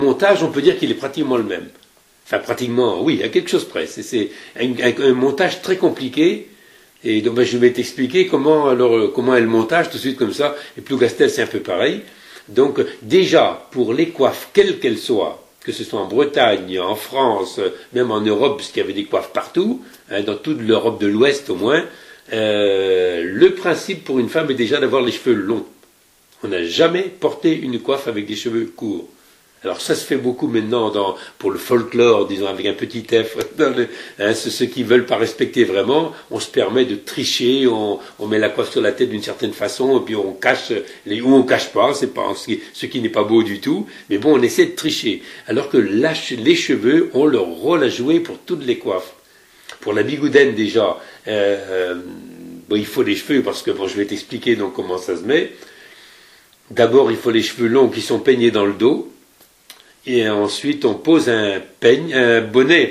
Le montage, on peut dire qu'il est pratiquement le même. Enfin, pratiquement, oui, à quelque chose près. C'est un montage très compliqué. Et donc, ben, je vais t'expliquer comment est le montage tout de suite comme ça. Et Plougastel, c'est un peu pareil. Donc, déjà, pour les coiffes, quelles qu'elles soient, que ce soit en Bretagne, en France, même en Europe, puisqu'il y avait des coiffes partout, hein, dans toute l'Europe de l'Ouest au moins, le principe pour une femme est déjà d'avoir les cheveux longs. On n'a jamais porté une coiffe avec des cheveux courts. Alors ça se fait beaucoup maintenant pour le folklore, disons avec un petit F. Ceux qui ne veulent pas respecter vraiment, on se permet de tricher, on met la coiffe sur la tête d'une certaine façon, et puis on cache, ou on cache pas, c'est pas ce qui n'est pas beau du tout, mais bon, on essaie de tricher. Alors que les cheveux ont leur rôle à jouer pour toutes les coiffes. Pour la bigoudaine déjà, bon, il faut les cheveux, parce que bon, je vais t'expliquer donc comment ça se met. D'abord, il faut les cheveux longs qui sont peignés dans le dos. Et ensuite, on pose un bonnet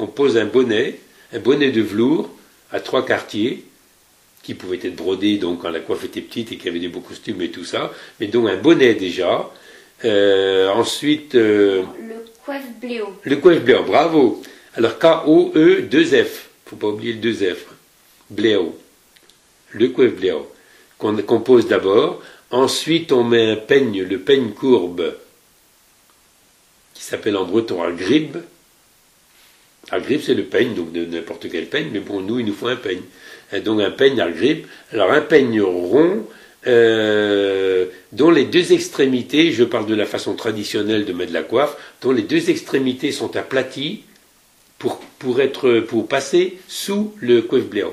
de velours à 3 quartiers, qui pouvait être brodé donc quand la coiffe était petite et qu'il y avait des beaux costumes et tout ça. Mais donc un bonnet déjà. Ensuite... le coiffe bléo. Le coiffe bléo, bravo. Alors K-O-E, 2F. Faut pas oublier le 2F. Bléo. Le coiffe bléo. Qu'on pose d'abord. Ensuite, on met un peigne, le peigne courbe, qui s'appelle en breton agrib. Agrib, c'est le peigne, donc de n'importe quel peigne, mais bon, nous, il nous faut un peigne. Donc un peigne agrib. Alors un peigne rond, dont les deux extrémités, je parle de la façon traditionnelle de mettre la coiffe, dont les deux extrémités sont aplaties pour passer sous le coiffe bléo.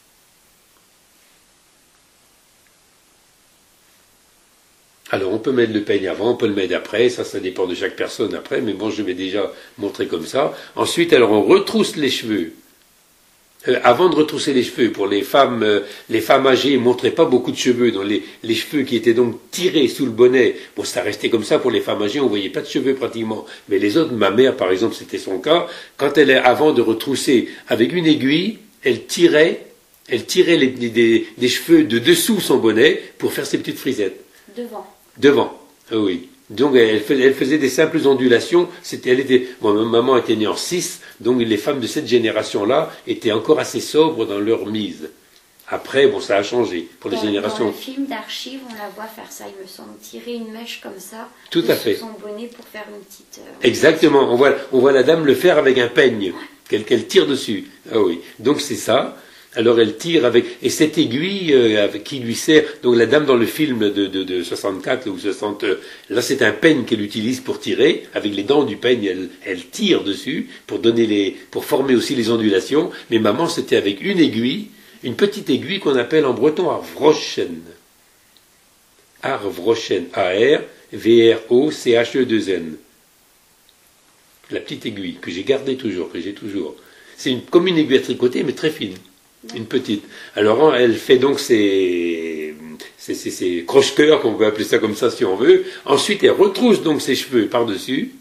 Alors, on peut mettre le peigne avant, on peut le mettre après, ça dépend de chaque personne après, mais bon, je vais déjà montrer comme ça. Ensuite, alors, on retrousse les cheveux. Avant de retrousser les cheveux, pour les femmes âgées, ne montraient pas beaucoup de cheveux, donc les cheveux qui étaient donc tirés sous le bonnet, bon, ça restait comme ça pour les femmes âgées, on ne voyait pas de cheveux pratiquement. Mais les autres, ma mère, par exemple, c'était son cas, quand avant de retrousser avec une aiguille, elle tirait des cheveux de dessous son bonnet pour faire ses petites frisettes. Devant, oui. Donc elle faisait des simples ondulations. Maman était née en 6, donc les femmes de cette génération-là étaient encore assez sobres dans leur mise. Après, bon, ça a changé pour les générations. Dans le film d'archives, on la voit faire ça, il me semble, tirer une mèche comme ça. Tout à fait. Son bonnet pour faire une petite. Exactement. On voit la dame le faire avec un peigne qu'elle tire dessus. Ah oui. Donc c'est ça. Alors elle tire et cette aiguille qui lui sert, donc la dame dans le film de 64 ou 60, là c'est un peigne qu'elle utilise pour tirer, avec les dents du peigne, elle tire dessus pour former aussi les ondulations, mais maman c'était avec une aiguille, une petite aiguille qu'on appelle en breton Arvrochen. Arvrochen, A-R-V-R-O-C-H-E-2-N. La petite aiguille que j'ai gardée toujours, C'est comme une aiguille à tricoter, mais très fine. Une petite. Alors, elle fait donc ses croche-cœurs, qu'on peut appeler ça comme ça si on veut. Ensuite, elle retrousse donc ses cheveux par-dessus,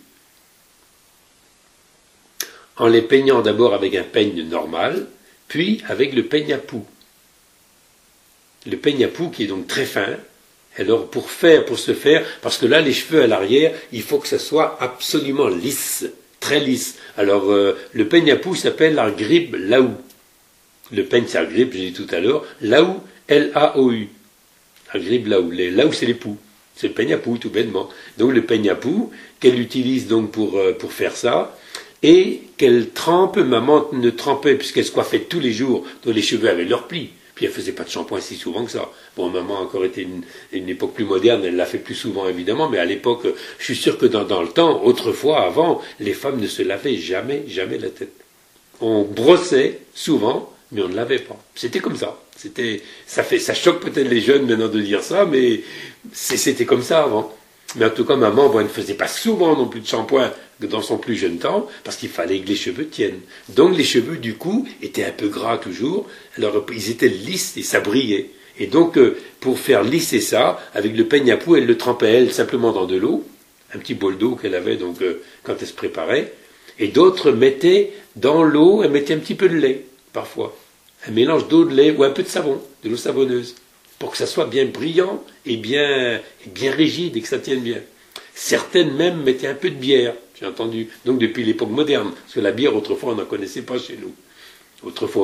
en les peignant d'abord avec un peigne normal, puis avec le peigne à poux. Le peigne à poux qui est donc très fin. Alors, pour se faire, parce que là, les cheveux à l'arrière, il faut que ça soit absolument lisse, très lisse. Alors, le peigne à poux s'appelle l'argrib laou. Le peigne, c'est agrib, j'ai dit tout à l'heure. Laou, L-A-O-U. Agrib laou. Laou, c'est les poux. C'est le peigne à poux, tout bêtement. Donc le peigne à poux, qu'elle utilise donc pour faire ça, et qu'elle trempe, maman ne trempait, puisqu'elle se coiffait tous les jours, dont les cheveux avaient leur pli. Puis elle faisait pas de shampoing si souvent que ça. Bon, maman a encore été une époque plus moderne, elle l'a fait plus souvent évidemment, mais à l'époque, je suis sûr que dans le temps, autrefois, avant, les femmes ne se lavaient jamais la tête. On brossait souvent, mais on ne l'avait pas. C'était comme ça. Ça choque peut-être les jeunes maintenant de dire ça, mais c'était comme ça avant. Mais en tout cas, maman, elle ne faisait pas souvent non plus de shampoing dans son plus jeune temps, parce qu'il fallait que les cheveux tiennent. Donc les cheveux, du coup, étaient un peu gras toujours, alors ils étaient lisses et ça brillait. Et donc, pour faire lisser ça, avec le peigne à poux, elle le trempait, elle, simplement dans de l'eau, un petit bol d'eau qu'elle avait donc quand elle se préparait, et d'autres mettaient dans l'eau, elle mettait un petit peu de lait, parfois. Un mélange d'eau, de lait ou un peu de savon, de l'eau savonneuse, pour que ça soit bien brillant et bien rigide et que ça tienne bien. Certaines même mettaient un peu de bière, j'ai entendu. Donc depuis l'époque moderne, parce que la bière autrefois on n'en connaissait pas chez nous. Autrefois.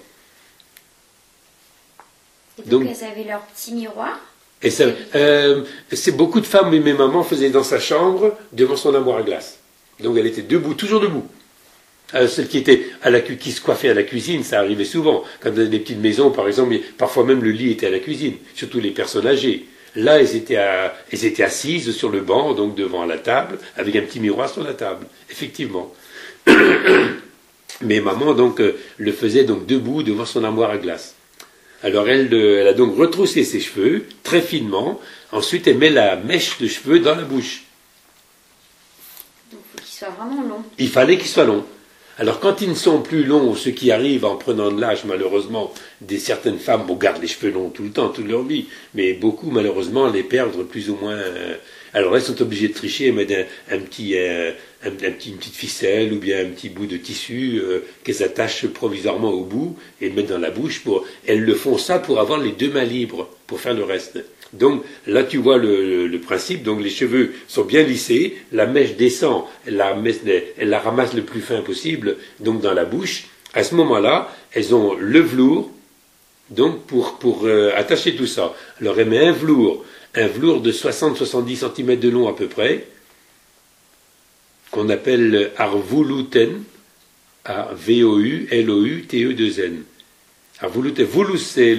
Et donc elles avaient leur petit miroir. Et ça, c'est beaucoup de femmes, mais mes mamans faisaient dans sa chambre devant son armoire à glace. Donc elle était debout, toujours debout. Celle qui était qui se coiffait à la cuisine, ça arrivait souvent. Quand dans des petites maisons, par exemple, parfois même le lit était à la cuisine, surtout les personnes âgées. Là, elles étaient assises sur le banc, donc devant la table, avec un petit miroir sur la table, effectivement. Mais maman, donc, le faisait donc debout devant son armoire à glace. Alors elle a donc retroussé ses cheveux, très finement. Ensuite, elle met la mèche de cheveux dans la bouche. Donc il faut qu'il soit vraiment long. Il fallait qu'il soit long. Alors quand ils ne sont plus longs, ce qui arrive en prenant de l'âge, malheureusement, certaines femmes gardent les cheveux longs tout le temps, toute leur vie, mais beaucoup, malheureusement, les perdent plus ou moins. Alors elles sont obligées de tricher et mettre une petite ficelle ou bien un petit bout de tissu qu'elles attachent provisoirement au bout et mettent dans la bouche. Elles le font ça pour avoir les deux mains libres, pour faire le reste. Donc là tu vois le principe, donc les cheveux sont bien lissés, la mèche descend, elle la ramasse le plus fin possible, donc dans la bouche. À ce moment-là, elles ont le velours, donc pour attacher tout ça. Alors elle met un velours de 60-70 cm de long à peu près, qu'on appelle arvouluten, A-V-O-U-L-O-U-T-E-2-N. Arvouluten, voulous, c'est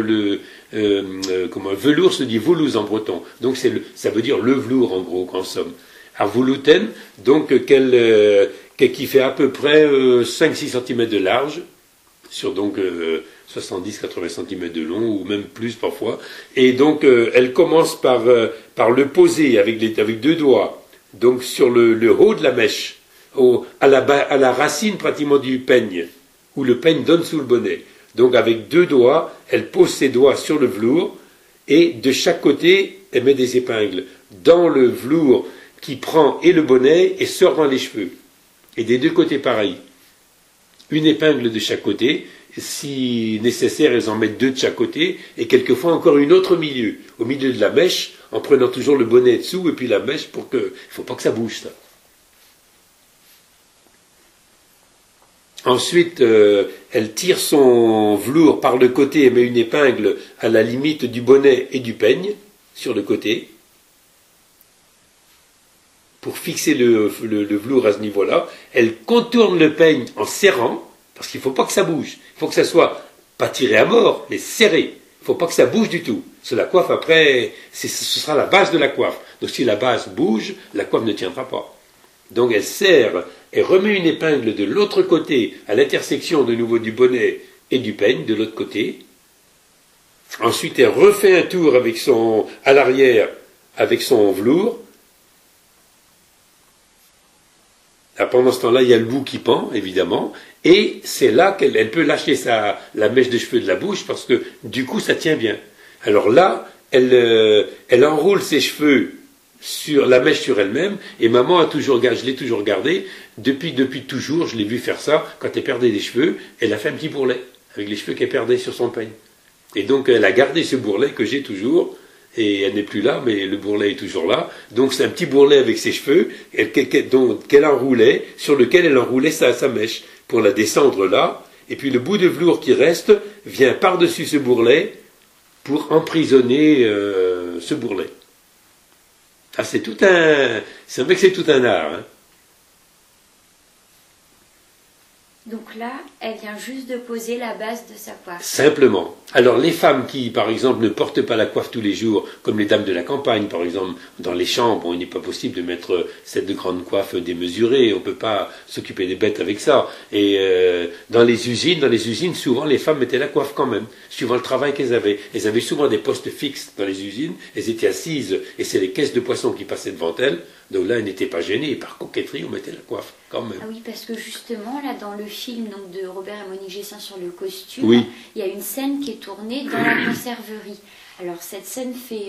velours se dit voulouse en breton, donc ça veut dire le velours en gros, en somme. Arvouluten, donc qui fait à peu près 5-6 cm de large, sur donc 70-80 cm de long, ou même plus parfois, et donc elle commence par le poser avec deux doigts, donc sur le haut de la mèche, à la racine pratiquement du peigne, où le peigne donne sous le bonnet. Donc avec deux doigts, elle pose ses doigts sur le velours, et de chaque côté, elle met des épingles dans le velours qui prend et le bonnet et sort dans les cheveux. Et des deux côtés pareil. Une épingle de chaque côté, si nécessaire, elles en mettent deux de chaque côté, et quelquefois encore une autre au milieu de la mèche, en prenant toujours le bonnet dessous et puis la mèche il ne faut pas que ça bouge ça. Ensuite, elle tire son velours par le côté et met une épingle à la limite du bonnet et du peigne, sur le côté, pour fixer le velours à ce niveau-là. Elle contourne le peigne en serrant, parce qu'il ne faut pas que ça bouge. Il faut que ça soit pas tiré à mort, mais serré. Il ne faut pas que ça bouge du tout. C'est la coiffe après, ce sera la base de la coiffe. Donc si la base bouge, la coiffe ne tiendra pas. Donc elle serre et remet une épingle de l'autre côté, à l'intersection de nouveau du bonnet et du peigne, de l'autre côté. Ensuite elle refait un tour à l'arrière avec son velours. Là, pendant ce temps-là, il y a le bout qui pend, évidemment, et c'est là qu'elle peut lâcher la mèche de cheveux de la bouche, parce que du coup ça tient bien. Alors là, elle enroule ses cheveux sur la mèche sur elle-même, et maman je l'ai toujours gardé, depuis toujours, je l'ai vu faire ça, quand elle perdait des cheveux, elle a fait un petit bourrelet, avec les cheveux qu'elle perdait sur son peigne. Et donc elle a gardé ce bourrelet que j'ai toujours, et elle n'est plus là, mais le bourrelet est toujours là, donc c'est un petit bourrelet avec ses cheveux, qu'elle enroulait, sur lequel elle enroulait sa mèche, pour la descendre là, et puis le bout de velours qui reste, vient par-dessus ce bourrelet, pour emprisonner ce bourrelet. Ah, c'est vrai que c'est tout un art. Hein. Donc là, elle vient juste de poser la base de sa coiffe. Simplement. Alors les femmes qui, par exemple, ne portent pas la coiffe tous les jours, comme les dames de la campagne, par exemple, dans les chambres, il n'est pas possible de mettre cette grande coiffe démesurée, on ne peut pas s'occuper des bêtes avec ça. Et dans les usines, souvent les femmes mettaient la coiffe quand même, suivant le travail qu'elles avaient. Elles avaient souvent des postes fixes dans les usines, elles étaient assises, et c'est les caisses de poissons qui passaient devant elles. Donc là, elle n'était pas gênée, et par coquetterie, on mettait la coiffe, quand même. Ah oui, parce que justement, là, dans le film donc, de Robert et Monique Gessin sur le costume, oui. Il y a une scène qui est tournée dans la conserverie. Alors, cette scène fait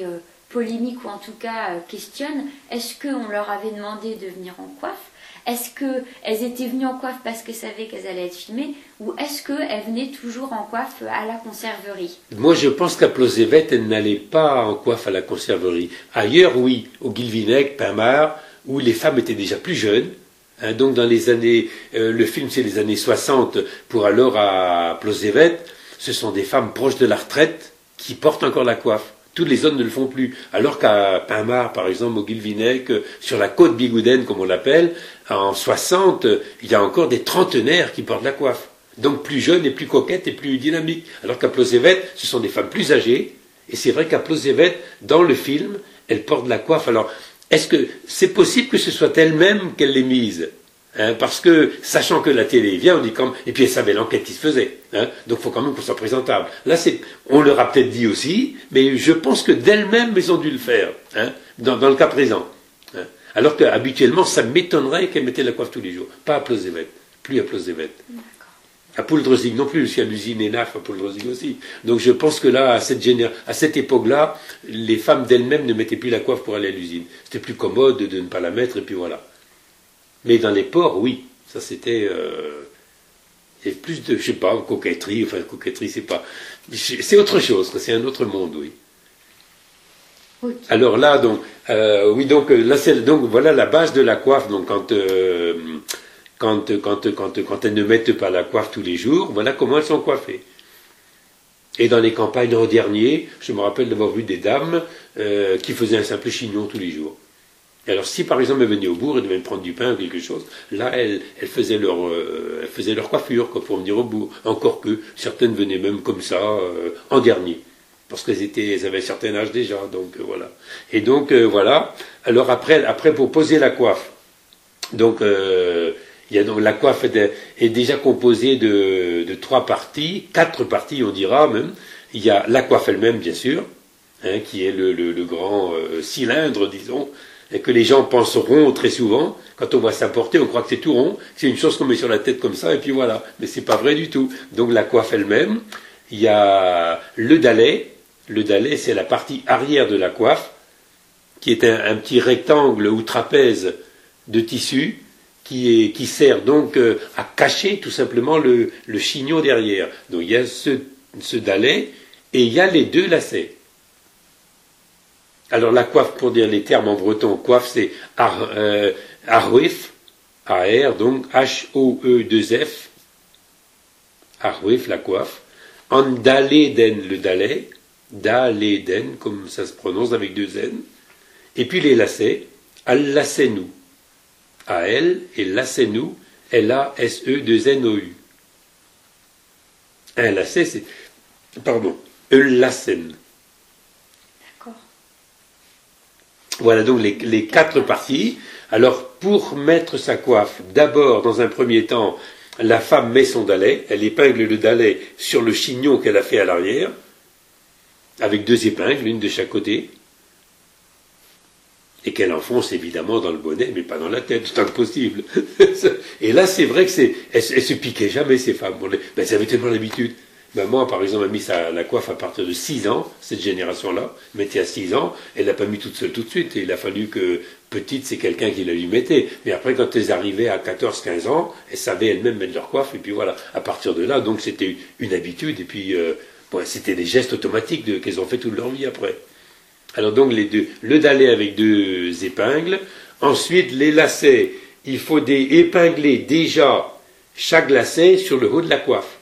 polémique ou en tout cas questionnent, est-ce qu'on leur avait demandé de venir en coiffe? Est-ce qu'elles étaient venues en coiffe parce qu'elles savaient qu'elles allaient être filmées? Ou est-ce qu'elles venaient toujours en coiffe à la conserverie? Moi, je pense qu'à Plozévet, elles n'allaient pas en coiffe à la conserverie. Ailleurs, oui, au Guilvinec, Pinmar, où les femmes étaient déjà plus jeunes. Hein, donc dans les années, le film c'est les années 60, pour alors à Plozévet, ce sont des femmes proches de la retraite qui portent encore la coiffe. Tous les hommes ne le font plus. Alors qu'à Pinmar, par exemple, au Guilvinec, sur la côte bigoudenne, comme on l'appelle, en 60, il y a encore des trentenaires qui portent la coiffe. Donc plus jeunes et plus coquettes et plus dynamiques. Alors qu'à Plozévet, ce sont des femmes plus âgées. Et c'est vrai qu'à Plozévet, dans le film, elles portent la coiffe. Alors, est-ce que c'est possible que ce soit elles-mêmes qu'elles les misent? Hein, parce que, sachant que la télé vient, on dit comme, et puis elles savaient l'enquête qui se faisait, hein, donc il faut quand même qu'on soit présentable. Là, on leur a peut-être dit aussi, mais je pense que d'elles-mêmes, elles ont dû le faire, hein, dans le cas présent. Hein. Alors qu'habituellement, ça m'étonnerait qu'elles mettaient la coiffe tous les jours. Pas à Plozévet, plus à Plozévet. À Pouldrezig non plus, si à l'usine ENAF, à Pouldrezig aussi. Donc je pense que là, à cette époque-là, les femmes d'elles-mêmes ne mettaient plus la coiffe pour aller à l'usine. C'était plus commode de ne pas la mettre, et puis voilà. Mais dans les ports, oui, ça c'était il y a plus de, je sais pas, coquetterie, enfin coquetterie c'est autre chose, c'est un autre monde, oui. Okay. Alors là, donc, oui, donc là c'est donc voilà la base de la coiffe, donc quand elles ne mettent pas la coiffe tous les jours, voilà comment elles sont coiffées. Et dans les campagnes en dernier, je me rappelle d'avoir vu des dames qui faisaient un simple chignon tous les jours. Et alors, si par exemple elles venaient au bourg et devaient prendre du pain ou quelque chose, là, elles faisaient leur coiffure quoi, pour venir au bourg. Encore que certaines venaient même comme ça, en dernier. Parce elles avaient un certain âge déjà, donc voilà. Et donc, voilà. Alors après, pour poser la coiffe, donc, la coiffe est déjà composée de 3 parties, 4 parties, on dira même. Il y a la coiffe elle-même, bien sûr, hein, qui est le grand cylindre, disons, et que les gens pensent rond très souvent. Quand on voit ça porter, on croit que c'est tout rond, c'est une chose qu'on met sur la tête comme ça, et puis voilà. Mais c'est pas vrai du tout. Donc la coiffe elle-même, il y a le dalet. Le dalet, c'est la partie arrière de la coiffe, qui est un petit rectangle ou trapèze de tissu, qui sert donc à cacher tout simplement le chignon derrière. Donc il y a ce dalet, et il y a les 2 lacets. Alors la coiffe, pour dire les termes en breton, coiffe c'est arwif, A-R, donc H-O-E-2-F, arwif, la coiffe, en daleden, le dalet, daleden, comme ça se prononce avec 2 N, et puis les lacets, al-lacenou, A-L, et lacenou, L-A-S-E-2-N-O-U. Un lacet, c'est, el-lacen. Voilà donc les 4 parties. Alors, pour mettre sa coiffe, d'abord, dans un premier temps, la femme met son dalet, elle épingle le dalet sur le chignon qu'elle a fait à l'arrière, avec 2 épingles, une de chaque côté, et qu'elle enfonce évidemment dans le bonnet, mais pas dans la tête, tant que possible. Et là, c'est vrai que elles se piquaient jamais, ces femmes. Elles avaient tellement l'habitude. Ben moi, par exemple, a mis la coiffe à partir de 6 ans, cette génération-là, mettait à 6 ans, elle l'a pas mis toute seule tout de suite, et il a fallu que, petite, c'est quelqu'un qui la lui mettait. Mais après, quand elles arrivaient à 14-15 ans, elles savaient elles-mêmes mettre leur coiffe, et puis voilà. À partir de là, donc, c'était une habitude, et puis, c'était des gestes automatiques qu'elles ont fait toute leur vie après. Alors donc, le dalet avec 2 épingles, ensuite, les lacets, il faut épingler déjà chaque lacet sur le haut de la coiffe.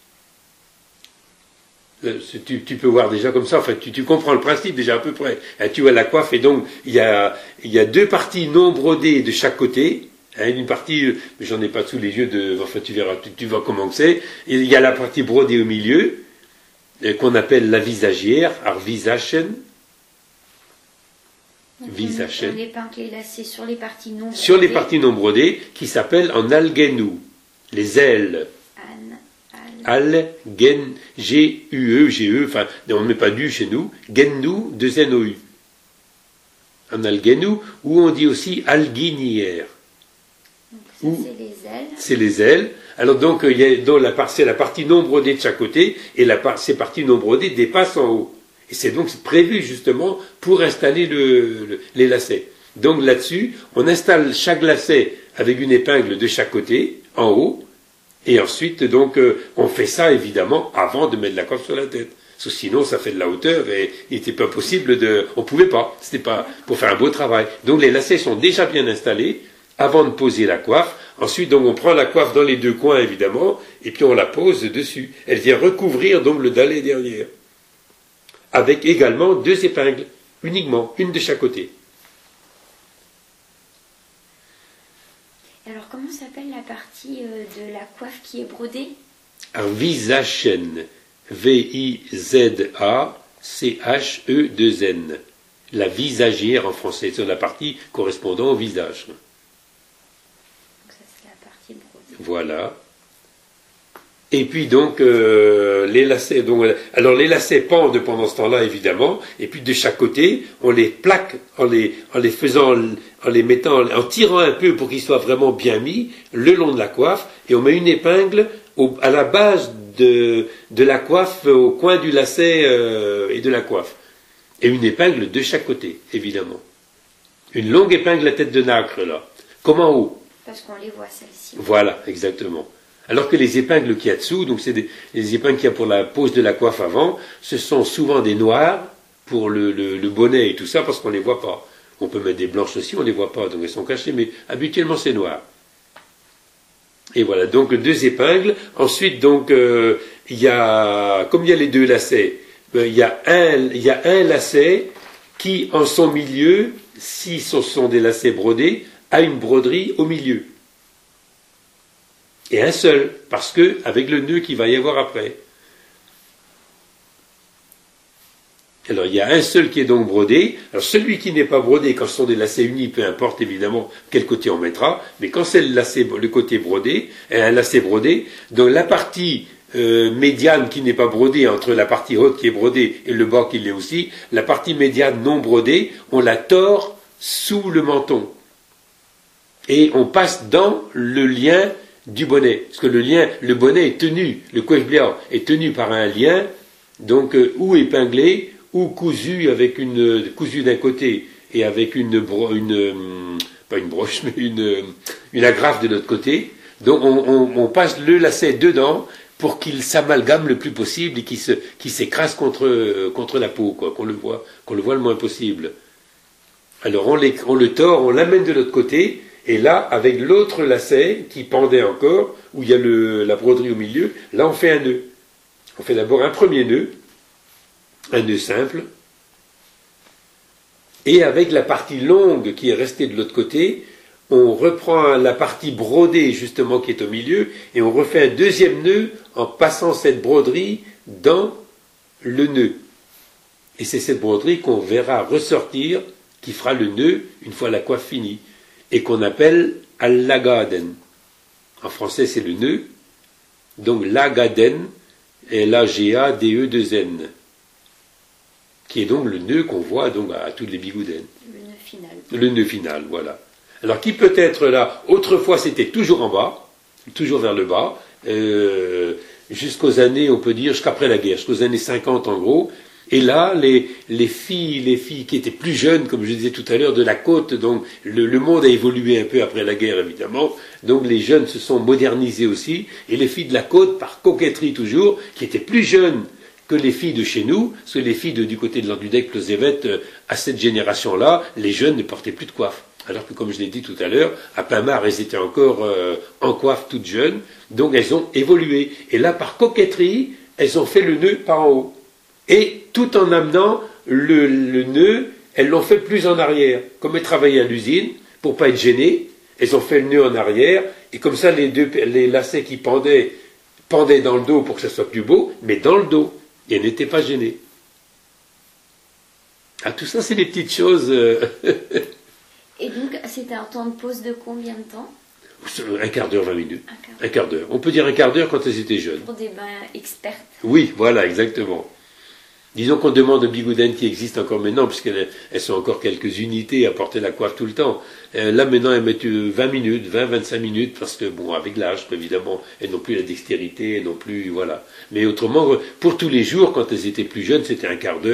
Tu peux voir déjà comme ça, enfin, tu comprends le principe déjà à peu près. Tu vois la coiffe, et donc il y a 2 parties non brodées de chaque côté. Une partie, j'en ai pas sous les yeux, enfin tu verras, tu vois comment c'est. Il y a la partie brodée au milieu, qu'on appelle la visagière, arvisachen. Visachen. On épingle les lacets sur les parties non brodées. Sur les parties non brodées, qui s'appellent en algenou, les ailes. Al-gen, G-U-E, G-E, enfin, on ne met pas du chez nous, gennou, 2 N-O-U. En algenou, ou on dit aussi alguinière. Donc ça, c'est les ailes. C'est les ailes. Alors donc, c'est la partie non brodée de chaque côté, et ces parties non brodées dépassent en haut. Et c'est donc prévu justement pour installer les lacets. Donc là-dessus, on installe chaque lacet avec une épingle de chaque côté, en haut, et ensuite donc on fait ça évidemment avant de mettre la coiffe sur la tête. Parce que sinon ça fait de la hauteur et il n'était pas possible on pouvait pas, c'était pas pour faire un beau travail. Donc les lacets sont déjà bien installés avant de poser la coiffe. Ensuite donc on prend la coiffe dans les deux coins évidemment et puis on la pose dessus. Elle vient recouvrir donc le dallet derrière. Avec également deux épingles, uniquement, une de chaque côté. Alors comment s'appelle la partie de la coiffe qui est brodée? Un visachen. V-I-Z-A-C-H-E-2-N. La visagière en français, c'est la partie correspondant au visage. Donc ça c'est la partie brodée. Voilà. Et puis donc les lacets, alors les lacets pendent pendant ce temps-là évidemment, et puis de chaque côté on les plaque en les mettant, en tirant un peu pour qu'ils soient vraiment bien mis le long de la coiffe, et on met une épingle à la base de la coiffe, au coin du lacet et de la coiffe, et une épingle de chaque côté évidemment, une longue épingle à tête de nacre là, comme en haut. Parce qu'on les voit celles-ci. Voilà, exactement. Alors que les épingles qu'il y a dessous, donc c'est les épingles qu'il y a pour la pose de la coiffe avant, ce sont souvent des noirs pour le bonnet et tout ça, parce qu'on ne les voit pas. On peut mettre des blanches aussi, on ne les voit pas, donc elles sont cachées, mais habituellement c'est noir. Et voilà, donc deux épingles. Ensuite, donc, comme il y a les deux lacets, il y a un lacet qui, en son milieu, si ce sont des lacets brodés, a une broderie au milieu. Et un seul, parce que avec le nœud qu'il va y avoir après. Alors il y a un seul qui est donc brodé. Alors celui qui n'est pas brodé, quand ce sont des lacets unis, peu importe évidemment quel côté on mettra, mais quand c'est le côté brodé, un lacet brodé, donc la partie médiane qui n'est pas brodée, entre la partie haute qui est brodée et le bas qui l'est aussi, la partie médiane non brodée, on la tord sous le menton. Et on passe dans le lien du bonnet, parce que le bonnet est tenu, le coiffe-bliard est tenu par un lien, donc ou épinglé, ou cousu avec cousu d'un côté et avec pas une broche, mais une agrafe de l'autre côté. Donc on passe le lacet dedans pour qu'il s'amalgame le plus possible et qu'il s'écrase contre la peau, quoi, qu'on le voit le moins possible. Alors on le tord, on l'amène de l'autre côté. Et là, avec l'autre lacet qui pendait encore, où il y a la broderie au milieu, là on fait un nœud. On fait d'abord un premier nœud, un nœud simple, et avec la partie longue qui est restée de l'autre côté, on reprend la partie brodée justement qui est au milieu, et on refait un deuxième nœud en passant cette broderie dans le nœud. Et c'est cette broderie qu'on verra ressortir, qui fera le nœud une fois la coiffe finie, et qu'on appelle al-lagaden. En français, c'est le nœud. Donc, lagaden, L-A-G-A-D-E-2-N, qui est donc le nœud qu'on voit donc à toutes les bigoudens. Le nœud final. Le nœud final, voilà. Alors, qui peut être là, autrefois, c'était toujours en bas, toujours vers le bas, jusqu'aux années, on peut dire, jusqu'après la guerre, jusqu'aux années 50 en gros. Et là, les filles qui étaient plus jeunes, comme je disais tout à l'heure, de la côte, donc le monde a évolué un peu après la guerre, évidemment, donc les jeunes se sont modernisés aussi, et les filles de la côte, par coquetterie toujours, qui étaient plus jeunes que les filles de chez nous, parce que les filles du côté de l'Ordudec, Closévet, à cette génération-là, les jeunes ne portaient plus de coiffe. Alors que, comme je l'ai dit tout à l'heure, à Pinmar, elles étaient encore en coiffe toutes jeunes, donc elles ont évolué. Et là, par coquetterie, elles ont fait le nœud par en haut. Et tout en amenant le nœud, elles l'ont fait plus en arrière. Comme elles travaillaient à l'usine, pour pas être gênées, elles ont fait le nœud en arrière, et comme ça les lacets qui pendaient dans le dos pour que ça soit plus beau, mais dans le dos. Et elles n'étaient pas gênées. Ah, tout ça, c'est des petites choses. Et donc, c'était un temps de pause de combien de temps? Un quart d'heure, 20 minutes. Un quart d'heure. On peut dire un quart d'heure quand elles étaient jeunes. Pour des bains expertes. Oui, voilà, exactement. Disons qu'on demande aux bigoudaines qui existent encore maintenant, puisqu'elles sont encore quelques unités à porter la coiffe tout le temps. Là, maintenant, elles mettent 20 minutes, 20-25 minutes, parce que, bon, avec l'âge, évidemment, elles n'ont plus la dextérité, elles n'ont plus, voilà. Mais autrement, pour tous les jours, quand elles étaient plus jeunes, c'était un quart d'heure.